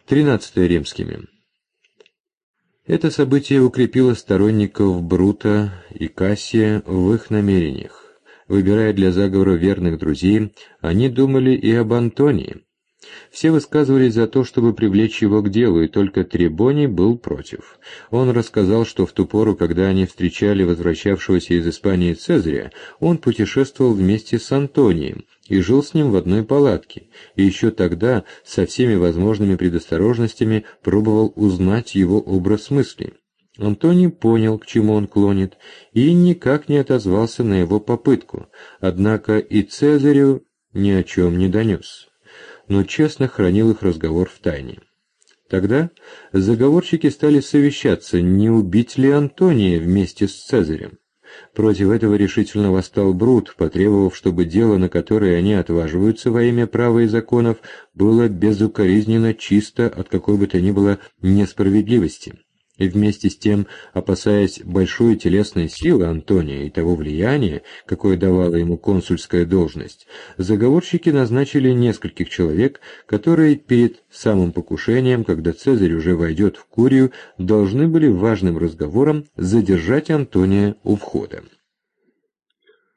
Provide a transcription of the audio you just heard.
13 римскими. Это событие укрепило сторонников Брута и Кассия в их намерениях. Выбирая для заговора верных друзей, они думали и об Антонии. Все высказывались за то, чтобы привлечь его к делу, и только Трибоний был против. Он рассказал, что в ту пору, когда они встречали возвращавшегося из Испании Цезаря, он путешествовал вместе с Антонием и жил с ним в одной палатке, и еще тогда со всеми возможными предосторожностями пробовал узнать его образ мыслей. Антоний понял, к чему он клонит, и никак не отозвался на его попытку, однако и Цезарю ни о чем не донес, но честно хранил их разговор в тайне. Тогда заговорщики стали совещаться, не убить ли Антония вместе с Цезарем. Против этого решительно восстал Брут, потребовав, чтобы дело, на которое они отваживаются во имя права и законов, было безукоризненно чисто от какой бы то ни было несправедливости. И вместе с тем, опасаясь большой телесной силы Антония и того влияния, какое давала ему консульская должность, заговорщики назначили нескольких человек, которые перед самым покушением, когда Цезарь уже войдет в Курию, должны были важным разговором задержать Антония у входа.